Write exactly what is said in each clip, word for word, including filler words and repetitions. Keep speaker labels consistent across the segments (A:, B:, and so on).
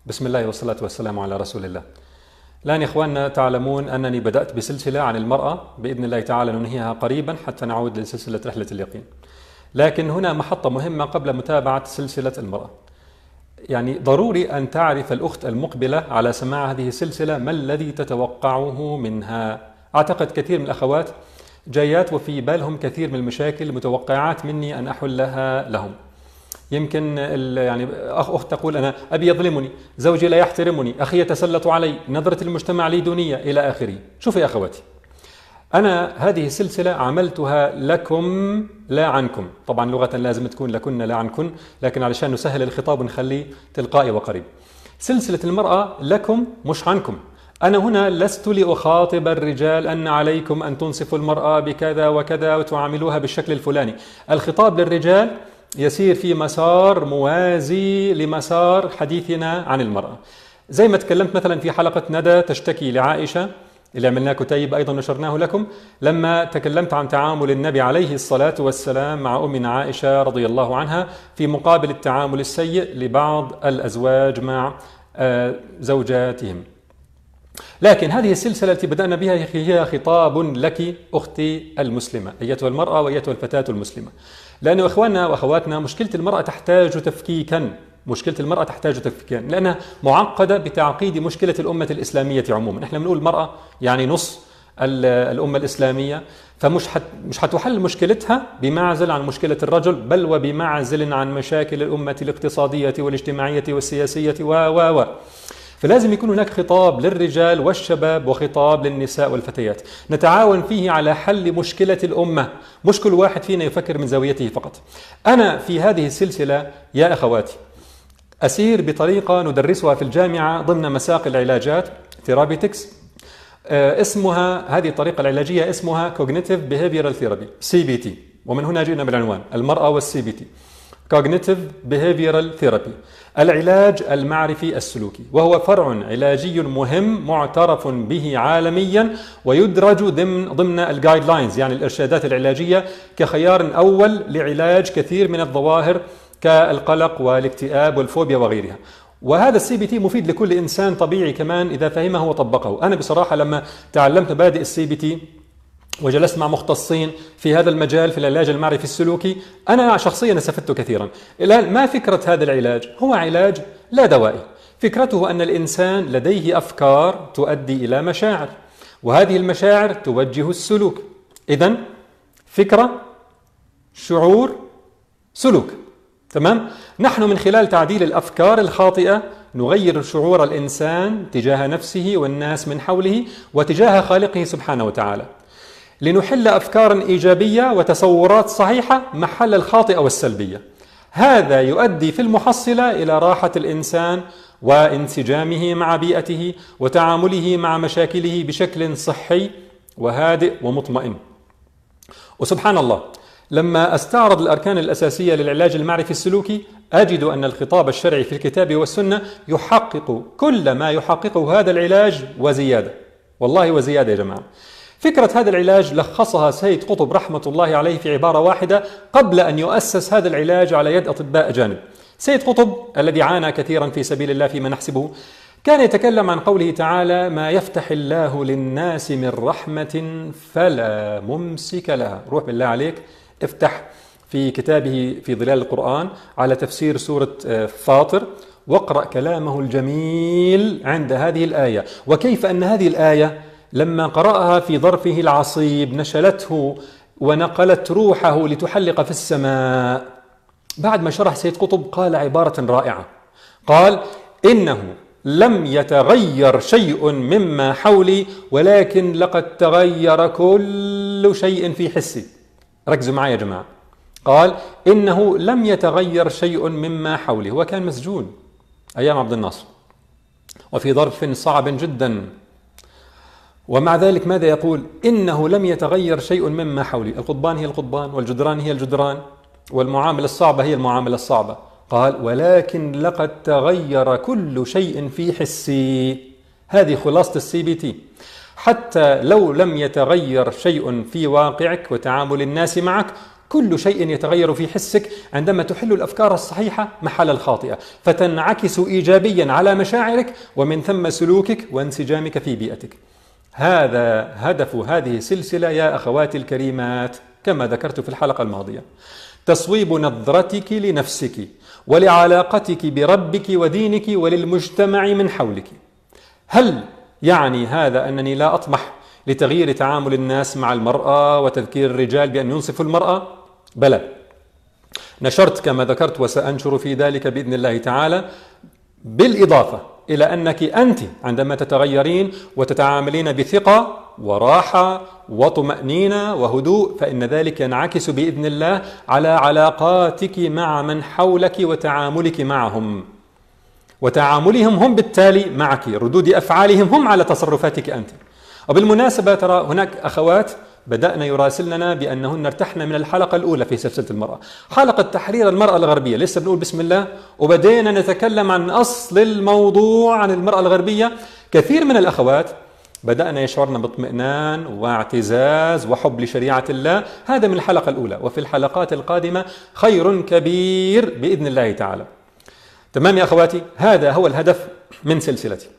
A: بسم الله والصلاة والسلام على رسول الله. الآن يا إخواننا تعلمون أنني بدأت بسلسلة عن المرأة، بإذن الله تعالى ننهيها قريبا حتى نعود لسلسلة رحلة اليقين. لكن هنا محطة مهمة قبل متابعة سلسلة المرأة. يعني ضروري أن تعرف الأخت المقبلة على سماع هذه السلسلة ما الذي تتوقعه منها. أعتقد كثير من الأخوات جايات وفي بالهم كثير من المشاكل متوقعات مني أن أحلها لهم. يمكن يعني أخ أخت تقول أنا أبي يظلمني، زوجي لا يحترمني، أخي يتسلط علي، نظرة المجتمع لي دونية إلى آخره. شوفوا يا أخواتي، أنا هذه السلسلة عملتها لكم لا عنكم. طبعا لغة لازم تكون لكن لا عنكن، لكن علشان نسهل الخطاب ونخليه تلقائي وقريب. سلسلة المرأة لكم مش عنكم. أنا هنا لست لأخاطب الرجال أن عليكم أن تنصفوا المرأة بكذا وكذا وتعاملوها بالشكل الفلاني. الخطاب للرجال يسير في مسار موازي لمسار حديثنا عن المرأة. زي ما تكلمت مثلا في حلقة ندى تشتكي لعائشة اللي عملناه كتيب أيضا نشرناه لكم، لما تكلمت عن تعامل النبي عليه الصلاة والسلام مع أمنا عائشة رضي الله عنها في مقابل التعامل السيء لبعض الأزواج مع زوجاتهم. لكن هذه السلسلة التي بدأنا بها هي خطاب لك أختي المسلمة، أيتها المرأة وأيتها الفتاة المسلمة. لأنه إخواننا وأخواتنا مشكلة المرأة تحتاج تفكيكا، مشكلة المرأة تحتاج تفكيكا لأنها معقدة بتعقيد مشكلة الأمة الإسلامية عموما. إحنا بنقول المرأة يعني نص الأمة الإسلامية، فمش حت مش حتحل مشكلتها بمعزل عن مشكلة الرجل، بل وبمعزل عن مشاكل الأمة الاقتصادية والاجتماعية والسياسية و و و فلازم يكون هناك خطاب للرجال والشباب وخطاب للنساء والفتيات نتعاون فيه على حل مشكلة الأمة، مش كل واحد فينا يفكر من زاويته فقط. أنا في هذه السلسلة يا أخواتي أسير بطريقة ندرسها في الجامعة ضمن مساق العلاجات ثيرابيتكس، اسمها هذه الطريقة العلاجية اسمها Cognitive Behavioral Therapy سي بي تي، ومن هنا جئنا بالعنوان المرأة والسي بي تي. Cognitive Behavioral Therapy، العلاج المعرفي السلوكي، وهو فرع علاجي مهم معترف به عالميا ويدرج ضمن ضمن الجايد لاينز، يعني الارشادات العلاجيه كخيار اول لعلاج كثير من الظواهر كالقلق والاكتئاب والفوبيا وغيرها. وهذا السي بي تي مفيد لكل انسان طبيعي كمان اذا فهمه وطبقه. انا بصراحه لما تعلمت مبادئ السي بي تي وجلست مع مختصين في هذا المجال في العلاج المعرفي السلوكي، أنا شخصيا استفدت كثيرا. الآن ما فكرة هذا العلاج؟ هو علاج لا دوائي. فكرته أن الإنسان لديه أفكار تؤدي إلى مشاعر، وهذه المشاعر توجه السلوك. إذن فكرة، شعور، سلوك. تمام؟ نحن من خلال تعديل الأفكار الخاطئة نغير شعور الإنسان تجاه نفسه والناس من حوله وتجاه خالقه سبحانه وتعالى، لنحل أفكارا إيجابية وتصورات صحيحة محل الخاطئة والسلبية. هذا يؤدي في المحصلة إلى راحة الإنسان وانسجامه مع بيئته وتعامله مع مشاكله بشكل صحي وهادئ ومطمئن. وسبحان الله، لما أستعرض الأركان الأساسية للعلاج المعرفي السلوكي أجد أن الخطاب الشرعي في الكتاب والسنة يحقق كل ما يحققه هذا العلاج وزيادة، والله وزيادة يا جماعة. فكرة هذا العلاج لخصها سيد قطب رحمة الله عليه في عبارة واحدة قبل أن يؤسس هذا العلاج على يد أطباء أجانب. سيد قطب الذي عانى كثيرا في سبيل الله فيما نحسبه كان يتكلم عن قوله تعالى: ما يفتح الله للناس من رحمة فلا ممسك لها. روح بالله عليك افتح في كتابه في ظلال القرآن على تفسير سورة فاطر واقرأ كلامه الجميل عند هذه الآية، وكيف أن هذه الآية لما قرأها في ظرفه العصيب نشلته ونقلت روحه لتحلق في السماء. بعد ما شرح سيد قطب قال عبارة رائعة، قال: إنه لم يتغير شيء مما حولي ولكن لقد تغير كل شيء في حسي. ركزوا معي يا جماعة. قال: إنه لم يتغير شيء مما حولي. هو كان مسجون أيام عبد الناصر وفي ظرف صعب جدا، ومع ذلك ماذا يقول؟ إنه لم يتغير شيء مما حولي. القضبان هي القضبان والجدران هي الجدران والمعاملة الصعبة هي المعاملة الصعبة. قال: ولكن لقد تغير كل شيء في حسي. هذه خلاصة السي بي تي. حتى لو لم يتغير شيء في واقعك وتعامل الناس معك، كل شيء يتغير في حسك عندما تحل الأفكار الصحيحة محل الخاطئة، فتنعكس إيجابيا على مشاعرك ومن ثم سلوكك وانسجامك في بيئتك. هذا هدف هذه السلسلة يا أخواتي الكريمات كما ذكرت في الحلقة الماضية، تصويب نظرتك لنفسك ولعلاقتك بربك ودينك وللمجتمع من حولك. هل يعني هذا أنني لا أطمح لتغيير تعامل الناس مع المرأة وتذكير الرجال بأن ينصفوا المرأة؟ بلى، نشرت كما ذكرت وسأنشر في ذلك بإذن الله تعالى، بالإضافة إلى أنك أنت عندما تتغيرين وتتعاملين بثقة وراحة وطمأنينة وهدوء فإن ذلك ينعكس بإذن الله على علاقاتك مع من حولك وتعاملك معهم، وتعاملهم هم بالتالي معك، ردود أفعالهم هم على تصرفاتك أنت. وبالمناسبة ترى هناك أخوات بدأنا يراسلنا بأنهن ارتحنا من الحلقة الأولى في سلسلة المرأة، حلقة تحرير المرأة الغربية، لسه بنقول بسم الله وبدينا نتكلم عن أصل الموضوع عن المرأة الغربية. كثير من الأخوات بدأنا يشعرن باطمئنان واعتزاز وحب لشريعة الله، هذا من الحلقة الأولى، وفي الحلقات القادمة خير كبير بإذن الله تعالى. تمام يا أخواتي، هذا هو الهدف من سلسلتي.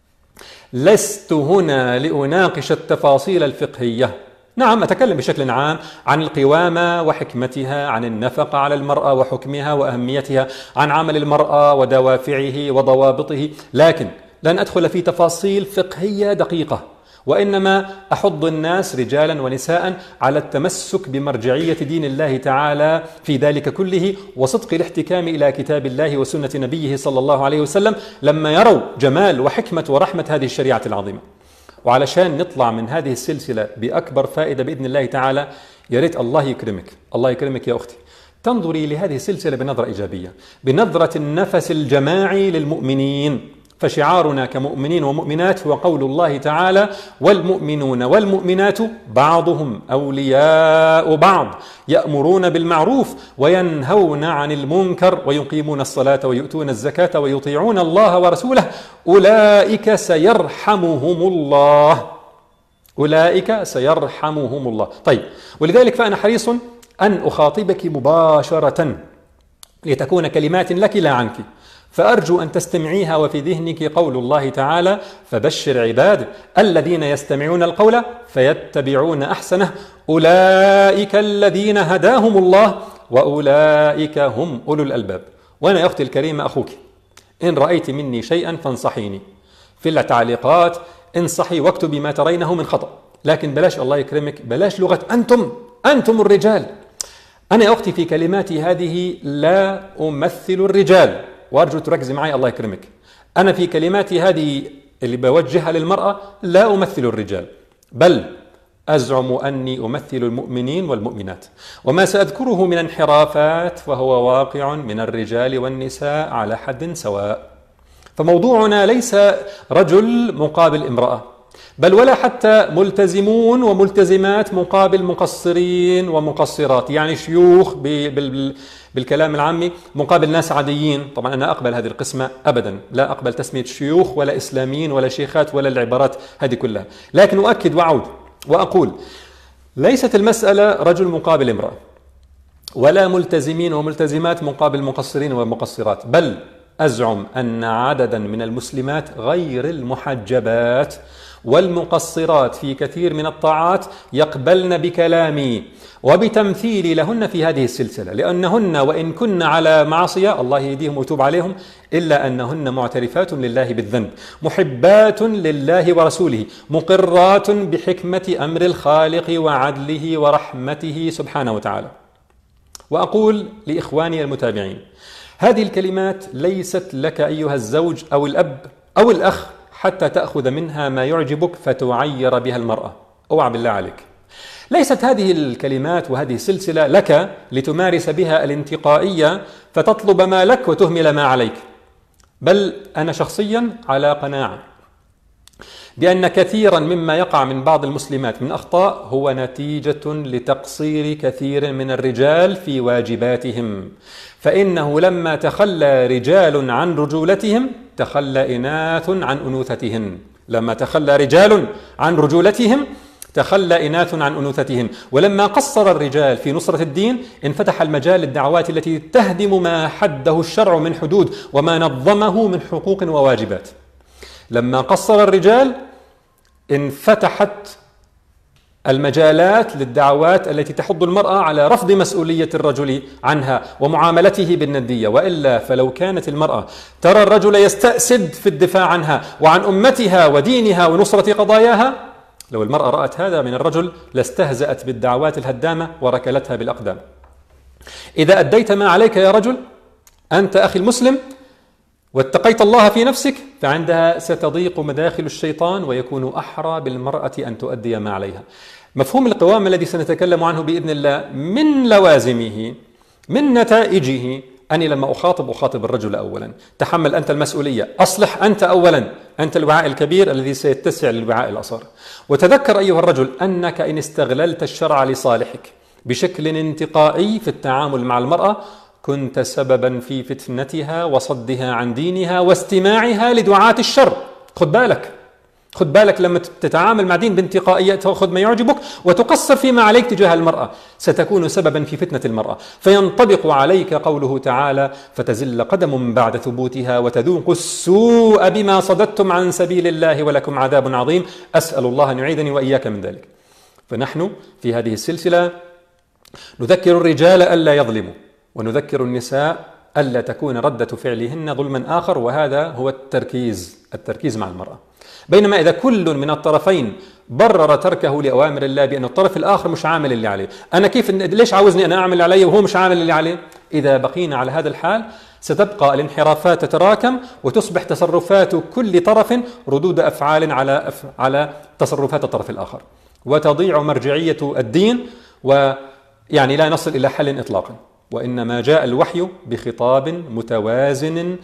A: لست هنا لأناقش التفاصيل الفقهية، نعم أتكلم بشكل عام عن القوامة وحكمتها، عن النفقة على المرأة وحكمها وأهميتها، عن عمل المرأة ودوافعه وضوابطه، لكن لن أدخل في تفاصيل فقهية دقيقة، وإنما أحض الناس رجالا ونساء على التمسك بمرجعية دين الله تعالى في ذلك كله، وصدق الاحتكام إلى كتاب الله وسنة نبيه صلى الله عليه وسلم لما يروا جمال وحكمة ورحمة هذه الشريعة العظيمة. وعلشان نطلع من هذه السلسلة بأكبر فائدة بإذن الله تعالى، يا ريت الله يكرمك، الله يكرمك يا أختي، تنظري لهذه السلسلة بنظرة إيجابية، بنظرة النفس الجماعي للمؤمنين. فشعارنا كمؤمنين ومؤمنات هو قول الله تعالى: والمؤمنون والمؤمنات بعضهم أولياء بعض يأمرون بالمعروف وينهون عن المنكر ويقيمون الصلاة ويؤتون الزكاة ويطيعون الله ورسوله أولئك سيرحمهم الله، أولئك سيرحمهم الله. طيب، ولذلك فأنا حريص أن أخاطبك مباشرة لتكون كلمات لك لا عنك، فأرجو أن تستمعيها وفي ذهنك قول الله تعالى: فبشر عباد الذين يستمعون القول فيتبعون أحسنه أولئك الذين هداهم الله وأولئك هم أولو الألباب. وأنا يا أختي الكريمة أخوك، إن رأيت مني شيئا فانصحيني في التعليقات، انصحي واكتبي ما ترينه من خطأ، لكن بلاش الله يكرمك بلاش لغة أنتم أنتم الرجال. أنا يا أختي في كلماتي هذه لا أمثل الرجال، وأرجو تركزي معي الله يكرمك. أنا في كلماتي هذه اللي بوجهها للمرأة لا أمثل الرجال، بل أزعم أني أمثل المؤمنين والمؤمنات، وما سأذكره من انحرافات فهو واقع من الرجال والنساء على حد سواء. فموضوعنا ليس رجل مقابل امرأة، بل ولا حتى ملتزمون وملتزمات مقابل مقصرين ومقصرات، يعني شيوخ بالكلام العامي مقابل ناس عاديين. طبعا أنا أقبل هذه القسمة أبدا، لا أقبل تسمية شيوخ ولا إسلاميين ولا شيخات ولا العبارات هذه كلها، لكن أؤكد وأعود وأقول: ليست المسألة رجل مقابل امرأة، ولا ملتزمين وملتزمات مقابل مقصرين ومقصرات، بل أزعم أن عددا من المسلمات غير المحجبات والمقصرات في كثير من الطاعات يقبلن بكلامي وبتمثيلي لهن في هذه السلسلة، لأنهن وإن كن على معصية الله يهديهم ويتوب عليهم إلا أنهن معترفات لله بالذنب، محبات لله ورسوله، مقرات بحكمة أمر الخالق وعدله ورحمته سبحانه وتعالى. وأقول لإخواني المتابعين: هذه الكلمات ليست لك أيها الزوج أو الأب أو الأخ حتى تأخذ منها ما يعجبك فتعير بها المرأة، أوعى بالله عليك. ليست هذه الكلمات وهذه السلسلة لك لتمارس بها الانتقائية فتطلب ما لك وتهمل ما عليك، بل أنا شخصيا على قناعة بأن كثيرا مما يقع من بعض المسلمات من أخطاء هو نتيجة لتقصير كثير من الرجال في واجباتهم، فإنه لما تخلى رجال عن رجولتهم تخلى إناث عن أنوثتهن، لما تخلى رجال عن رجولتهم تخلى إناث عن أنوثتهن. ولما قصر الرجال في نصرة الدين انفتح المجال للدعوات التي تهدم ما حده الشرع من حدود وما نظمه من حقوق وواجبات. لما قصر الرجال انفتحت المجالات للدعوات التي تحض المرأة على رفض مسؤولية الرجل عنها ومعاملته بالندية. وإلا فلو كانت المرأة ترى الرجل يستأسد في الدفاع عنها وعن أمتها ودينها ونصرة قضاياها، لو المرأة رأت هذا من الرجل لاستهزأت بالدعوات الهدامة وركلتها بالأقدام. إذا أديت ما عليك يا رجل أنت أخي المسلم واتقيت الله في نفسك، فعندها ستضيق مداخل الشيطان ويكون أحرى بالمرأة أن تؤدي ما عليها. مفهوم القوام الذي سنتكلم عنه بإذن الله من لوازمه من نتائجه أني لما أخاطب أخاطب الرجل أولا، تحمل أنت المسؤولية، أصلح أنت أولا، أنت الوعاء الكبير الذي سيتسع للوعاء الأصغر. وتذكر أيها الرجل أنك إن استغللت الشرع لصالحك بشكل انتقائي في التعامل مع المرأة كنت سببا في فتنتها وصدها عن دينها واستماعها لدعاة الشر. خد بالك خد بالك لما تتعامل مع دين بانتقائية، تأخذ ما يعجبك وتقصر فيما عليك تجاه المرأة، ستكون سببا في فتنة المرأة، فينطبق عليك قوله تعالى: فتزل قدم بعد ثبوتها وتذوق السوء بما صددتم عن سبيل الله ولكم عذاب عظيم. أسأل الله أن يعيذني وإياك من ذلك. فنحن في هذه السلسلة نذكر الرجال ألا يظلموا، ونذكر النساء ألا تكون ردة فعلهن ظلما آخر، وهذا هو التركيز التركيز مع المرأة. بينما إذا كل من الطرفين برر تركه لأوامر الله بأن الطرف الآخر مش عامل اللي عليه، أنا كيف ليش عاوزني أنا أعمل اللي علي وهو مش عامل اللي عليه؟ إذا بقينا على هذا الحال ستبقى الانحرافات تتراكم وتصبح تصرفات كل طرف ردود أفعال على أف... على تصرفات الطرف الآخر، وتضيع مرجعية الدين، ويعني لا نصل إلى حل إطلاقا. وإنما جاء الوحي بخطاب متوازن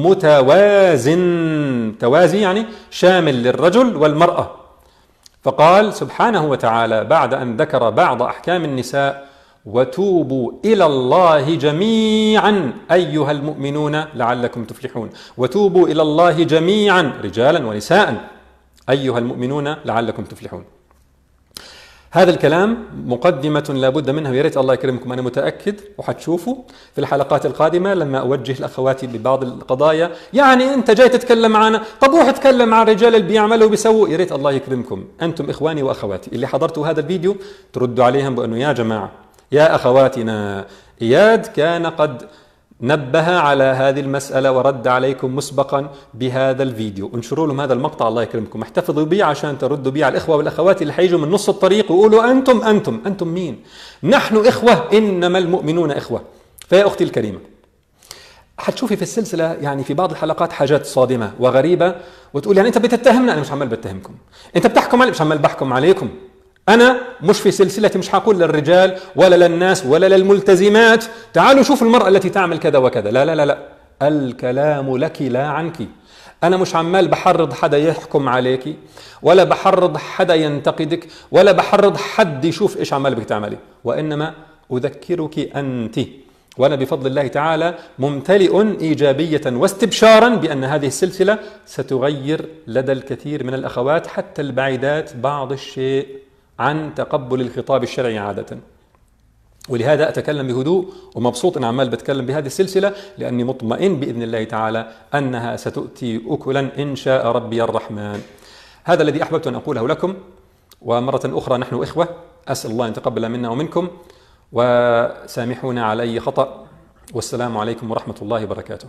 A: متوازن توازي يعني شامل للرجل والمرأة. فقال سبحانه وتعالى بعد أن ذكر بعض أحكام النساء: وتوبوا إلى الله جميعا أيها المؤمنون لعلكم تفلحون. وتوبوا إلى الله جميعا رجالا ونساء أيها المؤمنون لعلكم تفلحون. هذا الكلام مقدمة لا بد منها، ويا ريت الله يكرمكم أنا متأكد وحتشوفوا في الحلقات القادمة لما أوجه الأخوات ببعض القضايا. يعني أنت جاي تتكلم معنا، طب روح اتكلم مع الرجال اللي بيعملوا وبيسووا. يا ريت الله يكرمكم أنتم إخواني وأخواتي اللي حضرتوا هذا الفيديو تردوا عليهم بأنه يا جماعة يا أخواتنا إياد كان قد نبه على هذه المسألة ورد عليكم مسبقا بهذا الفيديو. انشروا لهم هذا المقطع الله يكرمكم، احتفظوا به عشان تردوا به على الإخوة والأخوات اللي حيجوا من نص الطريق ويقولوا أنتم أنتم أنتم مين؟ نحن إخوة، إنما المؤمنون إخوة. فيا أختي الكريمة حتشوفي في السلسلة يعني في بعض الحلقات حاجات صادمة وغريبة، وتقول يعني أنت بتتهمنا، أنا مش عمال بتهمكم، أنت بتحكم علي، مش عمال بحكم عليكم. أنا مش في سلسلتي مش هقول للرجال ولا للناس ولا للملتزمات تعالوا شوفوا المرأة التي تعمل كذا وكذا، لا لا لا لا، الكلام لك لا عنك. أنا مش عمال بحرض حدا يحكم عليك، ولا بحرض حدا ينتقدك، ولا بحرض حد يشوف إيش عمال بك تعملي، وإنما أذكرك أنت. وأنا بفضل الله تعالى ممتلئ إيجابية واستبشارا بأن هذه السلسلة ستغير لدى الكثير من الأخوات حتى البعيدات بعض الشيء عن تقبل الخطاب الشرعي عادة. ولهذا أتكلم بهدوء ومبسوط أن عمال بتكلم بهذه السلسلة، لأني مطمئن بإذن الله تعالى أنها ستؤتي أكلا إن شاء ربي الرحمن. هذا الذي أحببت أن أقوله لكم، ومرة أخرى نحن إخوة، أسأل الله أن يتقبل منا ومنكم، وسامحونا على أي خطأ، والسلام عليكم ورحمة الله وبركاته.